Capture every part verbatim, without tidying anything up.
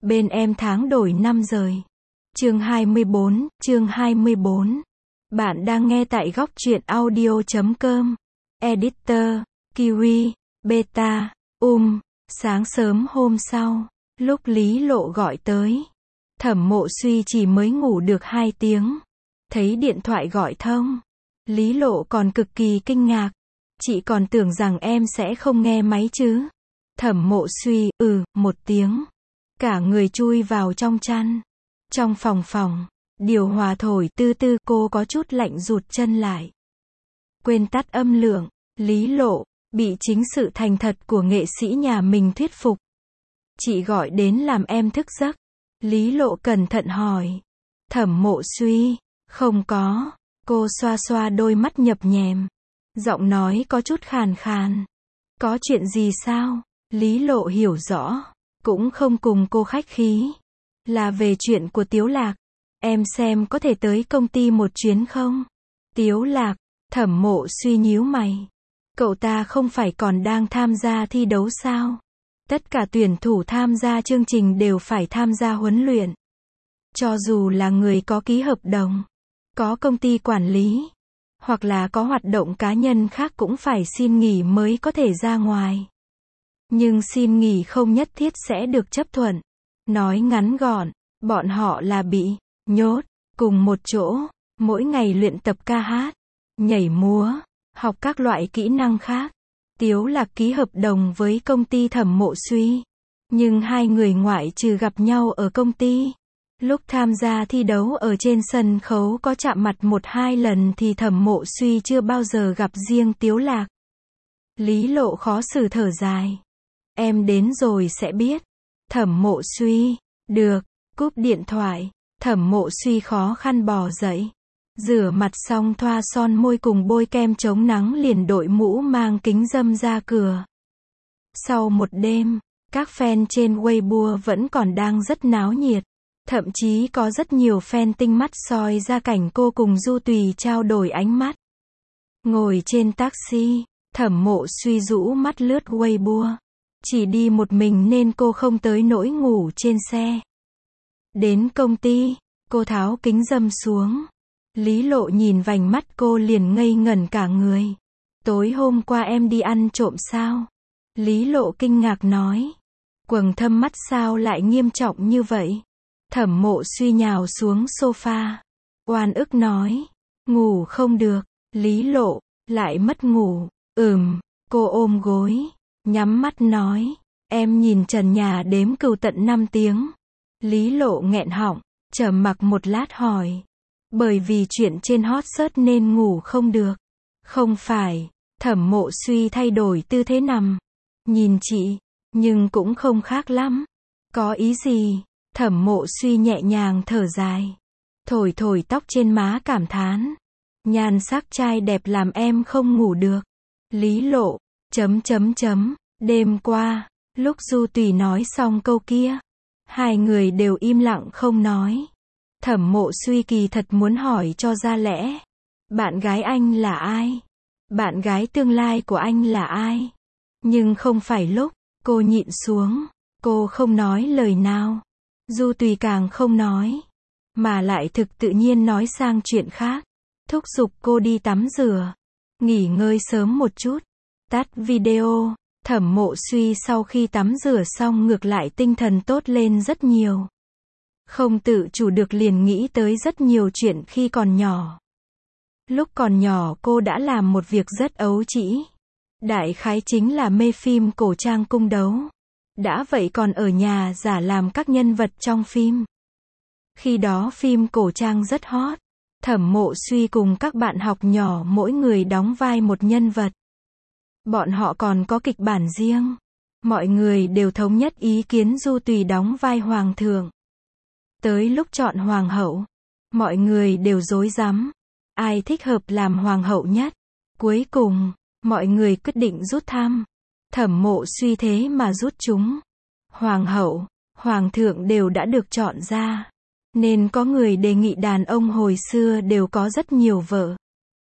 Bên em tháng đổi năm rời. Chương hai mươi bốn, chương hai mươi bốn. Bạn đang nghe tại góc truyện audio chấm com. Editor, Kiwi, Beta, Um. Sáng sớm hôm sau, lúc Lý Lộ gọi tới, Thẩm Mộ Suy chỉ mới ngủ được hai tiếng. Thấy điện thoại gọi thông, Lý Lộ còn cực kỳ kinh ngạc. Chị còn tưởng rằng em sẽ không nghe máy chứ. Thẩm Mộ Suy, ừ, một tiếng. Cả người chui vào trong chăn. Trong phòng phòng, điều hòa thổi tư tư, cô có chút lạnh rụt chân lại. Quên tắt âm lượng, Lý Lộ bị chính sự thành thật của nghệ sĩ nhà mình thuyết phục. Chị gọi đến làm em thức giấc. Lý Lộ cẩn thận hỏi. Thẩm Mộ Suy, không có. Cô xoa xoa đôi mắt nhập nhèm. Giọng nói có chút khàn khàn. Có chuyện gì sao? Lý Lộ hiểu rõ. Cũng không cùng cô khách khí. Là về chuyện của Tiếu Lạc. Em xem có thể tới công ty một chuyến không? Tiếu Lạc, Thẩm Mộ Suy nhíu mày. Cậu ta không phải còn đang tham gia thi đấu sao? Tất cả tuyển thủ tham gia chương trình đều phải tham gia huấn luyện. Cho dù là người có ký hợp đồng, có công ty quản lý, hoặc là có hoạt động cá nhân khác cũng phải xin nghỉ mới có thể ra ngoài. Nhưng xin nghỉ không nhất thiết sẽ được chấp thuận. Nói ngắn gọn, bọn họ là bị nhốt cùng một chỗ, mỗi ngày luyện tập ca hát, nhảy múa, học các loại kỹ năng khác. Tiếu Lạc ký hợp đồng với công ty Thẩm Mộ Suy, nhưng hai người ngoại trừ gặp nhau ở công ty, lúc tham gia thi đấu ở trên sân khấu có chạm mặt một hai lần thì Thẩm Mộ Suy chưa bao giờ gặp riêng Tiếu Lạc. Lý Lộ khó xử thở dài. Em đến rồi sẽ biết. Thẩm Mộ Suy, được, cúp điện thoại. Thẩm Mộ Suy khó khăn bò dậy. Rửa mặt xong thoa son môi cùng bôi kem chống nắng liền đội mũ mang kính râm ra cửa. Sau một đêm, các fan trên Weibo vẫn còn đang rất náo nhiệt. Thậm chí có rất nhiều fan tinh mắt soi ra cảnh cô cùng Du Tùy trao đổi ánh mắt. Ngồi trên taxi, Thẩm Mộ Suy rũ mắt lướt Weibo. Chỉ đi một mình nên cô không tới nỗi ngủ trên xe. Đến công ty, cô tháo kính râm xuống. Lý Lộ nhìn vành mắt cô liền ngây ngẩn cả người. Tối hôm qua em đi ăn trộm sao? Lý Lộ kinh ngạc nói. Quầng thâm mắt sao lại nghiêm trọng như vậy? Thẩm Mộ Suy nhào xuống sofa. Oan ức nói. Ngủ không được. Lý Lộ, lại mất ngủ. Ừm, cô ôm gối. Nhắm mắt nói. Em nhìn trần nhà đếm cừu tận năm tiếng. Lý Lộ nghẹn họng, trầm mặc một lát hỏi. Bởi vì chuyện trên hot search nên ngủ không được. Không phải. Thẩm Mộ Suy thay đổi tư thế nằm. Nhìn chị, nhưng cũng không khác lắm. Có ý gì? Thẩm Mộ Suy nhẹ nhàng thở dài. Thổi thổi tóc trên má cảm thán. Nhan sắc trai đẹp làm em không ngủ được. Lý Lộ, chấm chấm chấm, đêm qua, lúc Du Tùy nói xong câu kia, hai người đều im lặng không nói. Thẩm Mộ Suy kỳ thật muốn hỏi cho ra lẽ. Bạn gái anh là ai? Bạn gái tương lai của anh là ai? Nhưng không phải lúc, cô nhịn xuống, cô không nói lời nào. Du Tùy càng không nói, mà lại thực tự nhiên nói sang chuyện khác. Thúc giục cô đi tắm rửa, nghỉ ngơi sớm một chút. Tắt video, Thẩm Mộ Suy sau khi tắm rửa xong ngược lại tinh thần tốt lên rất nhiều. Không tự chủ được liền nghĩ tới rất nhiều chuyện khi còn nhỏ. Lúc còn nhỏ cô đã làm một việc rất ấu trĩ. Đại khái chính là mê phim cổ trang cung đấu. Đã vậy còn ở nhà giả làm các nhân vật trong phim. Khi đó phim cổ trang rất hot. Thẩm Mộ Suy cùng các bạn học nhỏ mỗi người đóng vai một nhân vật. Bọn họ còn có kịch bản riêng. Mọi người đều thống nhất ý kiến Du Tùy đóng vai hoàng thượng. Tới lúc chọn hoàng hậu, mọi người đều rối rắm. Ai thích hợp làm hoàng hậu nhất? Cuối cùng, mọi người quyết định rút thăm. Thẩm Mộ Suy thế mà rút chúng. Hoàng hậu, hoàng thượng đều đã được chọn ra. Nên có người đề nghị đàn ông hồi xưa đều có rất nhiều vợ.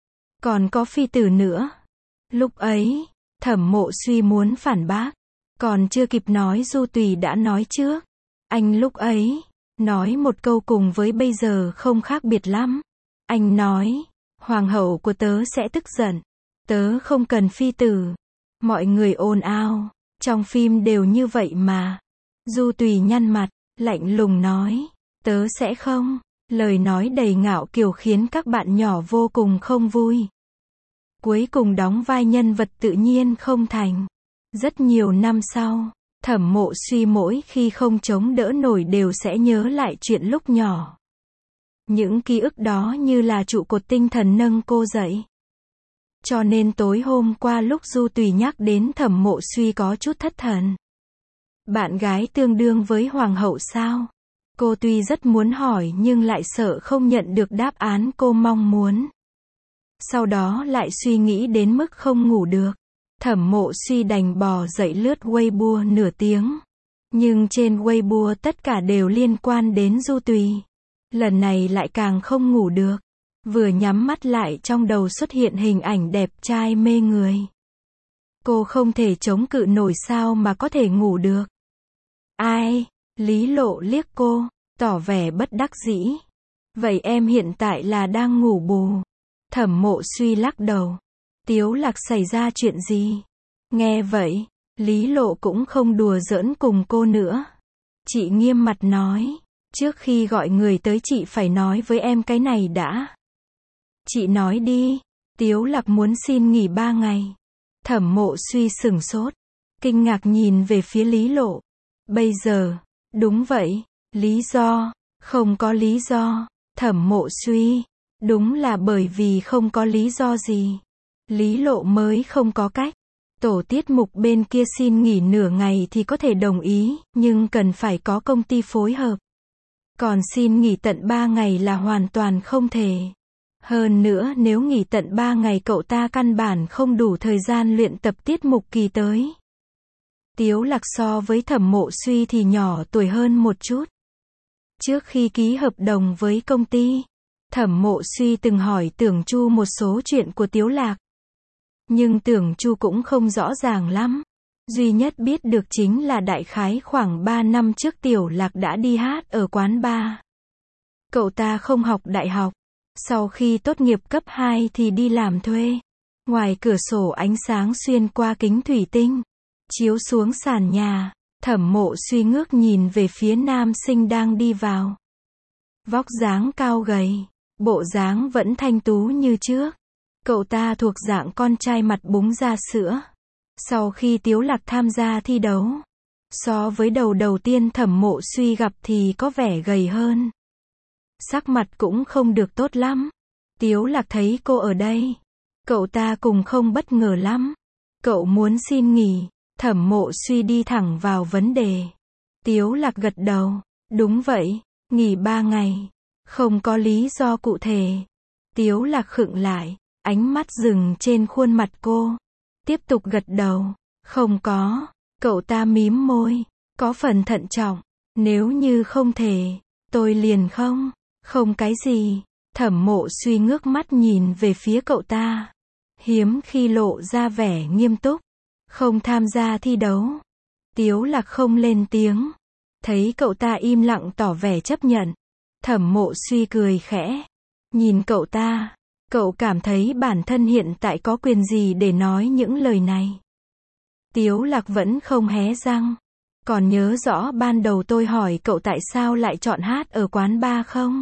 Còn có phi tử nữa. Lúc ấy, Thẩm Mộ Suy muốn phản bác. Còn chưa kịp nói Du Tùy đã nói trước. Anh lúc ấy, nói một câu cùng với bây giờ không khác biệt lắm. Anh nói, hoàng hậu của tớ sẽ tức giận. Tớ không cần phi tử. Mọi người ồn ào. Trong phim đều như vậy mà. Du Tùy nhăn mặt, lạnh lùng nói, tớ sẽ không. Lời nói đầy ngạo kiều khiến các bạn nhỏ vô cùng không vui. Cuối cùng đóng vai nhân vật tự nhiên không thành. Rất nhiều năm sau, Thẩm Mộ Suy mỗi khi không chống đỡ nổi đều sẽ nhớ lại chuyện lúc nhỏ. Những ký ức đó như là trụ cột tinh thần nâng cô dậy. Cho nên tối hôm qua lúc Du Tùy nhắc đến Thẩm Mộ Suy có chút thất thần. Bạn gái tương đương với hoàng hậu sao? Cô tuy rất muốn hỏi nhưng lại sợ không nhận được đáp án cô mong muốn. Sau đó lại suy nghĩ đến mức không ngủ được. Thẩm Mộ Suy đành bò dậy lướt Weibo nửa tiếng. Nhưng trên Weibo tất cả đều liên quan đến Du Tùy. Lần này lại càng không ngủ được. Vừa nhắm mắt lại trong đầu xuất hiện hình ảnh đẹp trai mê người. Cô không thể chống cự nổi sao mà có thể ngủ được. Ai? Lý Lộ liếc cô, tỏ vẻ bất đắc dĩ. Vậy em hiện tại là đang ngủ bù. Thẩm Mộ Suy lắc đầu. Tiếu Lạc xảy ra chuyện gì? Nghe vậy, Lý Lộ cũng không đùa giỡn cùng cô nữa. Chị nghiêm mặt nói, trước khi gọi người tới chị phải nói với em cái này đã. Chị nói đi. Tiếu Lạc muốn xin nghỉ ba ngày. Thẩm Mộ Suy sửng sốt, kinh ngạc nhìn về phía Lý Lộ. Bây giờ, đúng vậy, lý do, không có lý do. Thẩm Mộ Suy, đúng là bởi vì không có lý do gì. Lý Lộ mới không có cách. Tổ tiết mục bên kia xin nghỉ nửa ngày thì có thể đồng ý, nhưng cần phải có công ty phối hợp. Còn xin nghỉ tận ba ngày là hoàn toàn không thể. Hơn nữa nếu nghỉ tận ba ngày cậu ta căn bản không đủ thời gian luyện tập tiết mục kỳ tới. Tiếu Lạc so với Thẩm Mộ Suy thì nhỏ tuổi hơn một chút. Trước khi ký hợp đồng với công ty, Thẩm Mộ Suy từng hỏi Tưởng Chu một số chuyện của Tiếu Lạc. Nhưng Tưởng Chu cũng không rõ ràng lắm. Duy nhất biết được chính là đại khái khoảng ba năm trước Tiểu Lạc đã đi hát ở quán bar. Cậu ta không học đại học. Sau khi tốt nghiệp cấp hai thì đi làm thuê. Ngoài cửa sổ ánh sáng xuyên qua kính thủy tinh, chiếu xuống sàn nhà. Thẩm Mộ Suy ngước nhìn về phía nam sinh đang đi vào. Vóc dáng cao gầy, bộ dáng vẫn thanh tú như trước. Cậu ta thuộc dạng con trai mặt búng ra sữa. Sau khi Tiếu Lạc tham gia thi đấu, so với đầu đầu tiên Thẩm Mộ Suy gặp thì có vẻ gầy hơn. Sắc mặt cũng không được tốt lắm. Tiếu Lạc thấy cô ở đây, cậu ta cùng không bất ngờ lắm. Cậu muốn xin nghỉ. Thẩm Mộ Suy đi thẳng vào vấn đề. Tiếu Lạc gật đầu. Đúng vậy, nghỉ ba ngày. Không có lý do cụ thể. Tiếu Lạc khựng lại, ánh mắt dừng trên khuôn mặt cô. Tiếp tục gật đầu. Không có. Cậu ta mím môi, có phần thận trọng. Nếu như không thể, tôi liền không. Không cái gì. Thẩm Mộ Suy ngước mắt nhìn về phía cậu ta. Hiếm khi lộ ra vẻ nghiêm túc. Không tham gia thi đấu. Tiếu Lạc không lên tiếng. Thấy cậu ta im lặng tỏ vẻ chấp nhận. Thẩm Mộ Suy cười khẽ. Nhìn cậu ta, cậu cảm thấy bản thân hiện tại có quyền gì để nói những lời này. Tiếu Lạc vẫn không hé răng. Còn nhớ rõ ban đầu tôi hỏi cậu tại sao lại chọn hát ở quán bar không?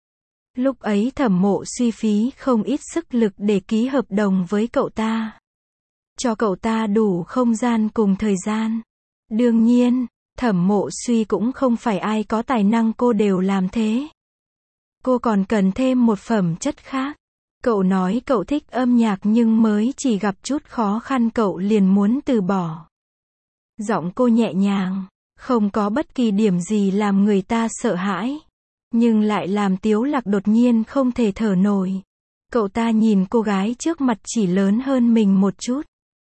Lúc ấy Thẩm Mộ Suy phí không ít sức lực để ký hợp đồng với cậu ta. Cho cậu ta đủ không gian cùng thời gian. Đương nhiên, Thẩm Mộ Suy cũng không phải ai có tài năng cô đều làm thế. Cô còn cần thêm một phẩm chất khác. Cậu nói cậu thích âm nhạc nhưng mới chỉ gặp chút khó khăn cậu liền muốn từ bỏ. Giọng cô nhẹ nhàng, không có bất kỳ điểm gì làm người ta sợ hãi. Nhưng lại làm Tiếu Lạc đột nhiên không thể thở nổi. Cậu ta nhìn cô gái trước mặt chỉ lớn hơn mình một chút.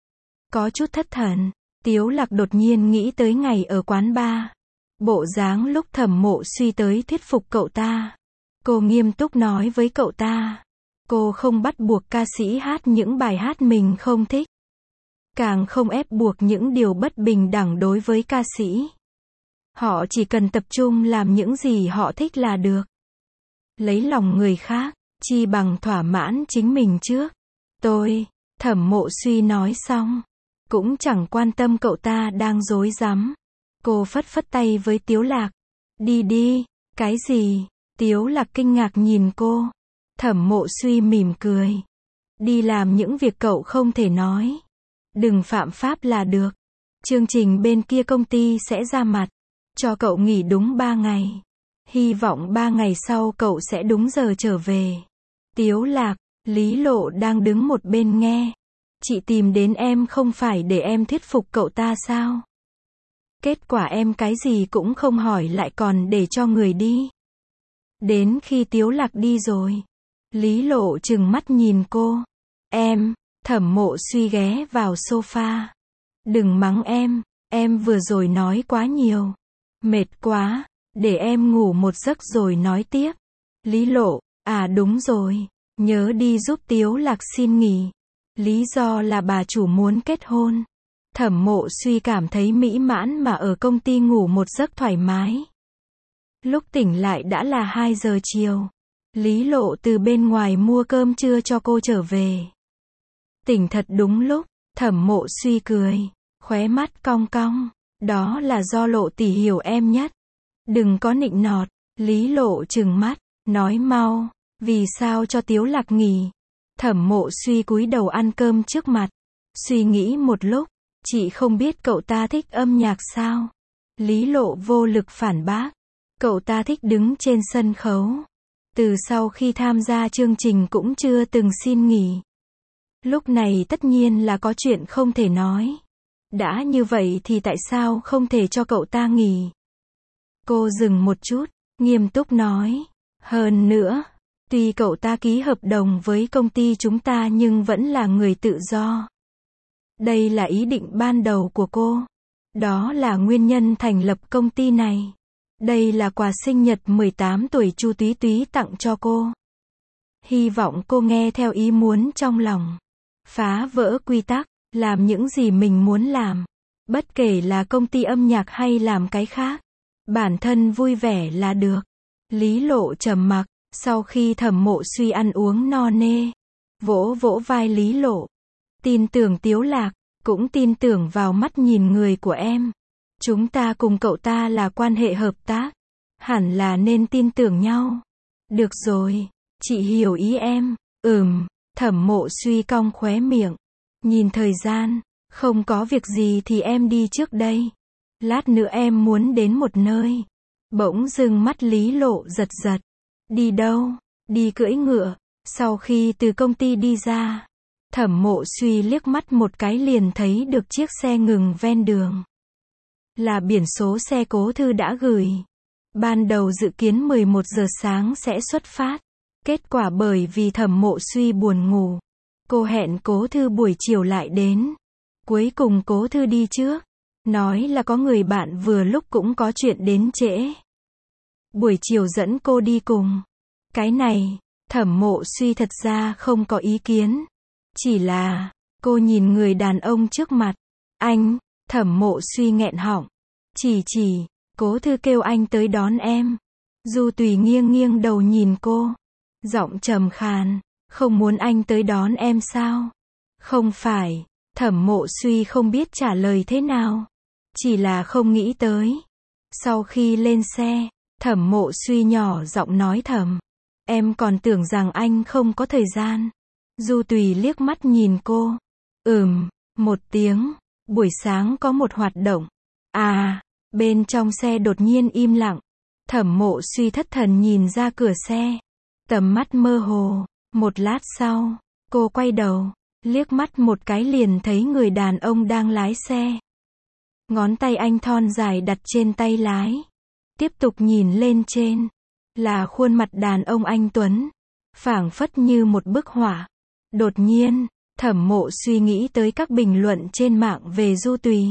Có chút thất thần. Tiếu Lạc đột nhiên nghĩ tới ngày ở quán bar. Bộ dáng lúc Thẩm Mộ Suy tới thuyết phục cậu ta. Cô nghiêm túc nói với cậu ta. Cô không bắt buộc ca sĩ hát những bài hát mình không thích. Càng không ép buộc những điều bất bình đẳng đối với ca sĩ. Họ chỉ cần tập trung làm những gì họ thích là được. Lấy lòng người khác, chi bằng thỏa mãn chính mình trước. Tôi, Thẩm Mộ Suy nói xong, cũng chẳng quan tâm cậu ta đang rối rắm. Cô phất phất tay với Tiếu Lạc. Đi đi, cái gì? Tiếu Lạc kinh ngạc nhìn cô. Thẩm Mộ Suy mỉm cười. Đi làm những việc cậu không thể nói. Đừng phạm pháp là được. Chương trình bên kia công ty sẽ ra mặt. Cho cậu nghỉ đúng ba ngày. Hy vọng ba ngày sau cậu sẽ đúng giờ trở về. Tiếu Lạc, Lý Lộ đang đứng một bên nghe. Chị tìm đến em không phải để em thuyết phục cậu ta sao? Kết quả em cái gì cũng không hỏi lại còn để cho người đi. Đến khi Tiếu Lạc đi rồi, Lý Lộ trừng mắt nhìn cô. Em, Thẩm Mộ Suy ghé vào sofa. Đừng mắng em, em vừa rồi nói quá nhiều. Mệt quá, để em ngủ một giấc rồi nói tiếp. Lý Lộ, à đúng rồi, nhớ đi giúp Tiếu Lạc xin nghỉ. Lý do là bà chủ muốn kết hôn. Thẩm Mộ Suy cảm thấy mỹ mãn mà ở công ty ngủ một giấc thoải mái. Lúc tỉnh lại đã là hai giờ chiều. Lý Lộ từ bên ngoài mua cơm trưa cho cô trở về. Tỉnh thật đúng lúc, Thẩm Mộ Suy cười, khóe mắt cong cong. Đó là do Lộ tỷ hiểu em nhất. Đừng có nịnh nọt. Lý Lộ trừng mắt, nói mau, vì sao cho Tiếu Lạc nghỉ? Thẩm Mộ Suy cúi đầu ăn cơm trước mặt. Suy nghĩ một lúc, chị không biết cậu ta thích âm nhạc sao? Lý Lộ vô lực phản bác. Cậu ta thích đứng trên sân khấu. Từ sau khi tham gia chương trình cũng chưa từng xin nghỉ. Lúc này tất nhiên là có chuyện không thể nói. Đã như vậy thì tại sao không thể cho cậu ta nghỉ? Cô dừng một chút, nghiêm túc nói. Hơn nữa, tuy cậu ta ký hợp đồng với công ty chúng ta nhưng vẫn là người tự do. Đây là ý định ban đầu của cô. Đó là nguyên nhân thành lập công ty này. Đây là quà sinh nhật mười tám tuổi Chu Túy Túy tặng cho cô. Hy vọng cô nghe theo ý muốn trong lòng. Phá vỡ quy tắc, làm những gì mình muốn làm. Bất kể là công ty âm nhạc hay làm cái khác. Bản thân vui vẻ là được. Lý Lộ trầm mặc, sau khi Thẩm Mộ Suy ăn uống no nê. Vỗ vỗ vai Lý Lộ. Tin tưởng Tiếu Lạc, cũng tin tưởng vào mắt nhìn người của em. Chúng ta cùng cậu ta là quan hệ hợp tác. Hẳn là nên tin tưởng nhau. Được rồi, chị hiểu ý em. Ừm, Thẩm Mộ Suy cong khóe miệng. Nhìn thời gian, không có việc gì thì em đi trước đây. Lát nữa em muốn đến một nơi. Bỗng dưng mắt Lý Lộ giật giật. Đi đâu? Đi cưỡi ngựa. Sau khi từ công ty đi ra, Thẩm Mộ Suy liếc mắt một cái liền thấy được chiếc xe ngừng ven đường. Là biển số xe Cố Thư đã gửi. Ban đầu dự kiến mười một giờ sáng sẽ xuất phát. Kết quả bởi vì Thẩm Mộ Suy buồn ngủ, cô hẹn Cố Thư buổi chiều lại đến. Cuối cùng Cố Thư đi trước. Nói là có người bạn vừa lúc cũng có chuyện đến trễ. Buổi chiều dẫn cô đi cùng. Cái này, Thẩm Mộ Suy thật ra không có ý kiến. Chỉ là, cô nhìn người đàn ông trước mặt. Anh, Thẩm Mộ Suy nghẹn họng. Chỉ chỉ, Cố Thư kêu anh tới đón em. Du Tùy nghiêng nghiêng đầu nhìn cô. Giọng trầm khàn, không muốn anh tới đón em sao? Không phải, Thẩm Mộ Suy không biết trả lời thế nào. Chỉ là không nghĩ tới. Sau khi lên xe, Thẩm Mộ Suy nhỏ giọng nói thầm. Em còn tưởng rằng anh không có thời gian. Du Tùy liếc mắt nhìn cô. Ừm, một tiếng. Buổi sáng có một hoạt động. À, bên trong xe đột nhiên im lặng. Thẩm Mộ Suy thất thần nhìn ra cửa xe. Tầm mắt mơ hồ. Một lát sau, cô quay đầu, liếc mắt một cái liền thấy người đàn ông đang lái xe. Ngón tay anh thon dài đặt trên tay lái. Tiếp tục nhìn lên trên. Là khuôn mặt đàn ông anh tuấn. Phảng phất như một bức họa. Đột nhiên, Thẩm Mộ Suy nghĩ tới các bình luận trên mạng về Du Tùy.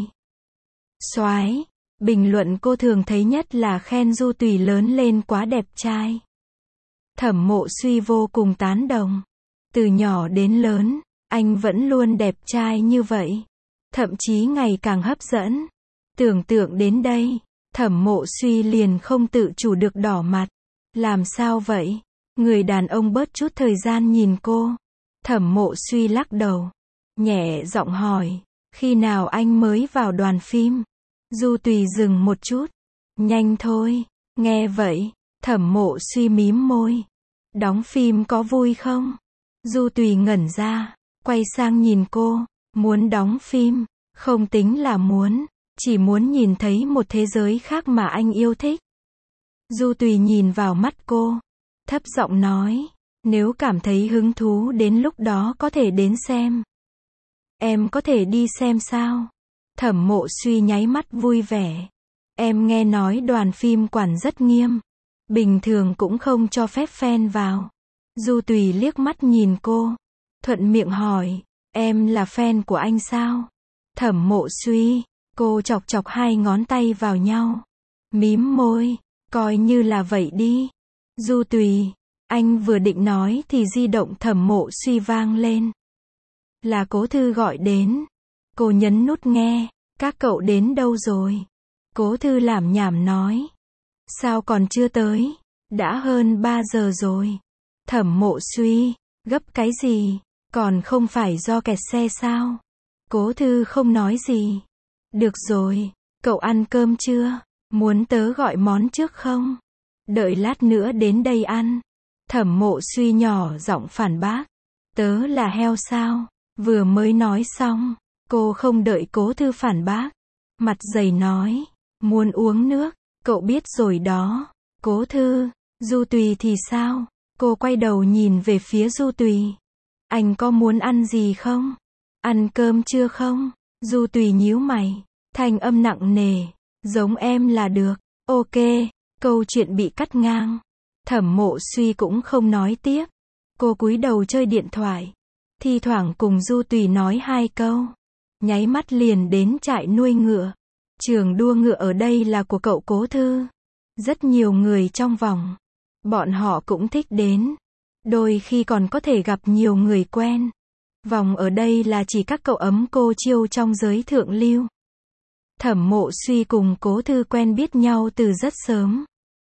Soái, bình luận cô thường thấy nhất là khen Du Tùy lớn lên quá đẹp trai. Thẩm Mộ Suy vô cùng tán đồng. Từ nhỏ đến lớn, anh vẫn luôn đẹp trai như vậy. Thậm chí ngày càng hấp dẫn. Tưởng tượng đến đây, Thẩm Mộ Suy liền không tự chủ được đỏ mặt. Làm sao vậy? Người đàn ông bớt chút thời gian nhìn cô. Thẩm Mộ Suy lắc đầu, nhẹ giọng hỏi, khi nào anh mới vào đoàn phim? Du Tùy dừng một chút. Nhanh thôi. Nghe vậy, Thẩm Mộ Suy mím môi. Đóng phim có vui không? Du Tùy ngẩn ra, quay sang nhìn cô. Muốn đóng phim, không tính là muốn, chỉ muốn nhìn thấy một thế giới khác mà anh yêu thích. Du Tùy nhìn vào mắt cô, thấp giọng nói, nếu cảm thấy hứng thú đến lúc đó có thể đến xem. Em có thể đi xem sao? Thẩm Mộ Suy nháy mắt vui vẻ. Em nghe nói đoàn phim quản rất nghiêm, bình thường cũng không cho phép fan vào. Du Tùy liếc mắt nhìn cô, thuận miệng hỏi, em là fan của anh sao? Thẩm Mộ Suy, cô chọc chọc hai ngón tay vào nhau, mím môi, coi như là vậy đi. Du Tùy, anh vừa định nói thì di động Thẩm Mộ Suy vang lên. Là Cố Thư gọi đến. Cô nhấn nút nghe, các cậu đến đâu rồi? Cố Thư lảm nhảm nói. Sao còn chưa tới? Đã hơn ba giờ rồi. Thẩm Mộ Suy, gấp cái gì? Còn không phải do kẹt xe sao? Cố Thư không nói gì. Được rồi, cậu ăn cơm chưa? Muốn tớ gọi món trước không? Đợi lát nữa đến đây ăn. Thẩm Mộ Suy nhỏ giọng phản bác. Tớ là heo sao? Vừa mới nói xong, cô không đợi Cố Thư phản bác. Mặt dày nói, muốn uống nước, cậu biết rồi đó. Cố Thư, Du Tùy thì sao? Cô quay đầu nhìn về phía Du Tùy. Anh có muốn ăn gì không? Ăn cơm chưa không? Du Tùy nhíu mày, thanh âm nặng nề, giống em là được. Ok, câu chuyện bị cắt ngang. Thẩm Mộ Suy cũng không nói tiếp. Cô cúi đầu chơi điện thoại, thi thoảng cùng Du Tùy nói hai câu. Nháy mắt liền đến trại nuôi ngựa. Trường đua ngựa ở đây là của cậu Cố Thư. Rất nhiều người trong vòng, bọn họ cũng thích đến. Đôi khi còn có thể gặp nhiều người quen. Vòng ở đây là chỉ các cậu ấm cô chiêu trong giới thượng lưu. Thẩm Mộ Suy cùng Cố Thư quen biết nhau từ rất sớm.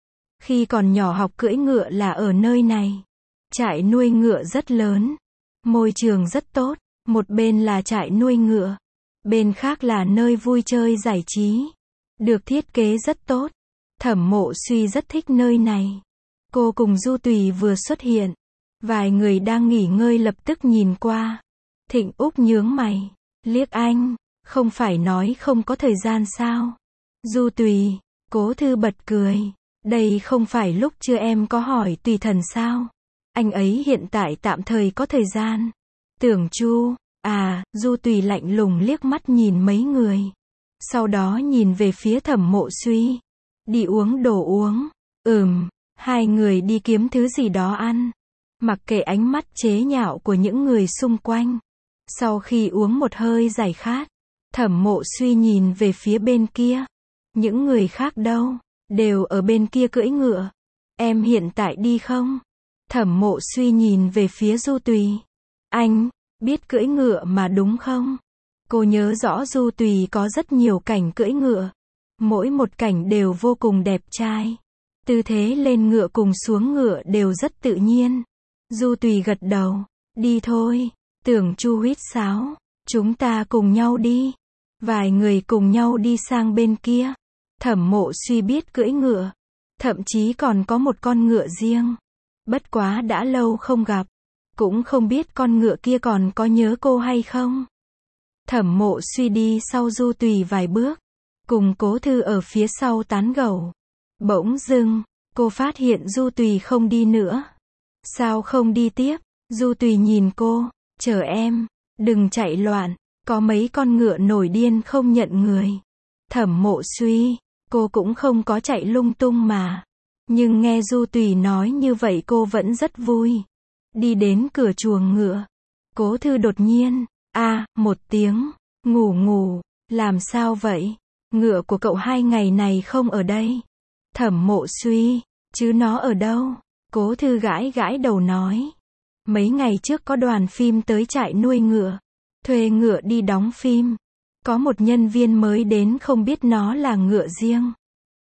Khi còn nhỏ học cưỡi ngựa là ở nơi này. Trại nuôi ngựa rất lớn, môi trường rất tốt. Một bên là trại nuôi ngựa, bên khác là nơi vui chơi giải trí. Được thiết kế rất tốt. Thẩm Mộ Suy rất thích nơi này. Cô cùng Du Tùy vừa xuất hiện, vài người đang nghỉ ngơi lập tức nhìn qua. Thịnh Úc nhướng mày, liếc anh, không phải nói không có thời gian sao? Du Tùy, Cố Thư bật cười, đây không phải lúc chưa em có hỏi Tùy Thần sao? Anh ấy hiện tại tạm thời có thời gian. Tưởng Chu, à, Du Tùy lạnh lùng liếc mắt nhìn mấy người. Sau đó nhìn về phía Thẩm Mộ Suy. Đi uống đồ uống. Ừm, hai người đi kiếm thứ gì đó ăn. Mặc kệ ánh mắt chế nhạo của những người xung quanh. Sau khi uống một hơi giải khát, Thẩm Mộ Suy nhìn về phía bên kia. Những người khác đâu? Đều ở bên kia cưỡi ngựa. Em hiện tại đi không? Thẩm Mộ Suy nhìn về phía Du Tùy. Anh, biết cưỡi ngựa mà đúng không? Cô nhớ rõ Du Tùy có rất nhiều cảnh cưỡi ngựa. Mỗi một cảnh đều vô cùng đẹp trai. Tư thế lên ngựa cùng xuống ngựa đều rất tự nhiên. Du Tùy gật đầu. Đi thôi. Tưởng Chu huýt sáo. Chúng ta cùng nhau đi. Vài người cùng nhau đi sang bên kia. Thẩm Mộ Suy biết cưỡi ngựa. Thậm chí còn có một con ngựa riêng. Bất quá đã lâu không gặp. Cũng không biết con ngựa kia còn có nhớ cô hay không. Thẩm Mộ Suy đi sau Du Tùy vài bước. Cùng Cố Thư ở phía sau tán gẫu. Bỗng dưng, cô phát hiện Du Tùy không đi nữa. Sao không đi tiếp? Du Tùy nhìn cô. Chờ em, đừng chạy loạn. Có mấy con ngựa nổi điên không nhận người. Thẩm Mộ Suy, cô cũng không có chạy lung tung mà. Nhưng nghe Du Tùy nói như vậy cô vẫn rất vui. Đi đến cửa chuồng ngựa. Cố Thư đột nhiên, a à, một tiếng, ngủ ngủ, làm sao vậy? Ngựa của cậu hai ngày này không ở đây. Thẩm Mộ Suy, chứ nó ở đâu? Cố Thư gãi gãi đầu nói. Mấy ngày trước có đoàn phim tới trại nuôi ngựa. Thuê ngựa đi đóng phim. Có một nhân viên mới đến không biết nó là ngựa riêng.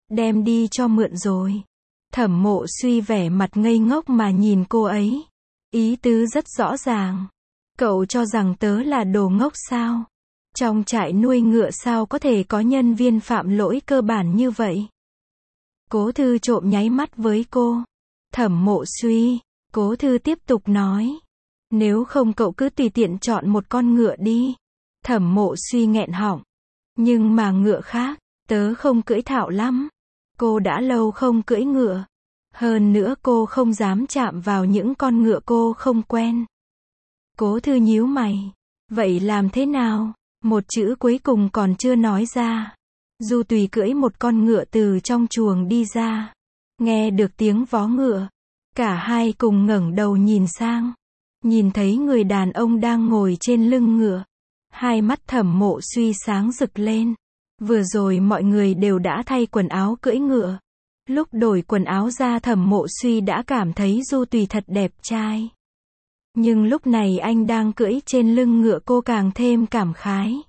đem đi cho mượn rồi. Thẩm Mộ Suy vẻ mặt ngây ngốc mà nhìn cô ấy. Ý tứ rất rõ ràng. Cậu cho rằng tớ là đồ ngốc sao? Trong trại nuôi ngựa sao có thể có nhân viên phạm lỗi cơ bản như vậy? Cố Thư trộm nháy mắt với cô. Thẩm Mộ Suy, Cố Thư tiếp tục nói. Nếu không cậu cứ tùy tiện chọn một con ngựa đi. Thẩm Mộ Suy nghẹn họng. Nhưng mà ngựa khác, tớ không cưỡi thạo lắm. Cô đã lâu không cưỡi ngựa. Hơn nữa cô không dám chạm vào những con ngựa cô không quen. Cố Thư nhíu mày. Vậy làm thế nào? Một chữ cuối cùng còn chưa nói ra. Du Tùy cưỡi một con ngựa từ trong chuồng đi ra. Nghe được tiếng vó ngựa. Cả hai cùng ngẩng đầu nhìn sang. Nhìn thấy người đàn ông đang ngồi trên lưng ngựa. Hai mắt Thẩm Mộ Suy sáng rực lên. Vừa rồi mọi người đều đã thay quần áo cưỡi ngựa. Lúc đổi quần áo ra Thẩm Mộ Suy đã cảm thấy Du Tùy thật đẹp trai. Nhưng lúc này anh đang cưỡi trên lưng ngựa cô càng thêm cảm khái.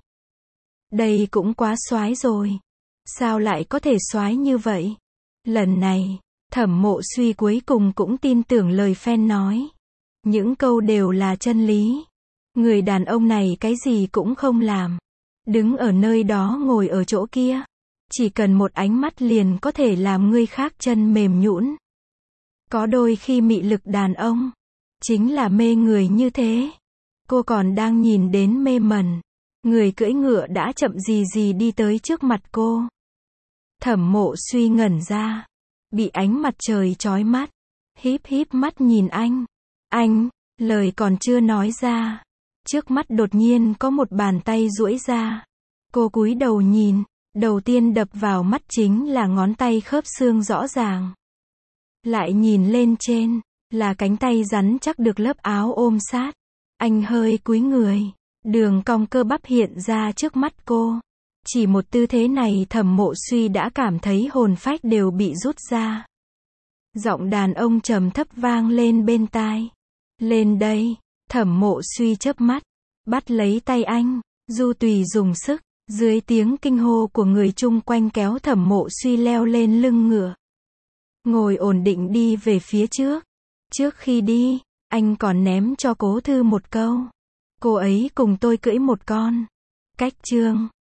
Đây cũng quá soái rồi. Sao lại có thể soái như vậy? Lần này, Thẩm Mộ Suy cuối cùng cũng tin tưởng lời fan nói. Những câu đều là chân lý. Người đàn ông này cái gì cũng không làm. Đứng ở nơi đó ngồi ở chỗ kia. Chỉ cần một ánh mắt liền có thể làm người khác chân mềm nhũn. Có đôi khi mị lực đàn ông chính là mê người như thế. Cô còn đang nhìn đến mê mẩn. Người cưỡi ngựa đã chậm gì gì đi tới trước mặt cô. Thẩm Mộ Suy ngẩn ra. Bị ánh mặt trời chói mắt. Híp híp mắt nhìn anh. Anh, lời còn chưa nói ra. Trước mắt đột nhiên có một bàn tay duỗi ra. Cô cúi đầu nhìn. Đầu tiên đập vào mắt chính là ngón tay khớp xương rõ ràng. Lại nhìn lên trên. Là cánh tay rắn chắc được lớp áo ôm sát. Anh hơi cúi người. Đường cong cơ bắp hiện ra trước mắt cô. Chỉ một tư thế này Thẩm Mộ Suy đã cảm thấy hồn phách đều bị rút ra. Giọng đàn ông trầm thấp vang lên bên tai. Lên đây. Thẩm Mộ Suy chớp mắt. Bắt lấy tay anh. Du Tùy dùng sức. Dưới tiếng kinh hô của người chung quanh kéo Thẩm Mộ Suy leo lên lưng ngựa. Ngồi ổn định đi về phía trước. Trước khi đi, anh còn ném cho Cố Thư một câu. Cô ấy cùng tôi cưỡi một con. Cách chương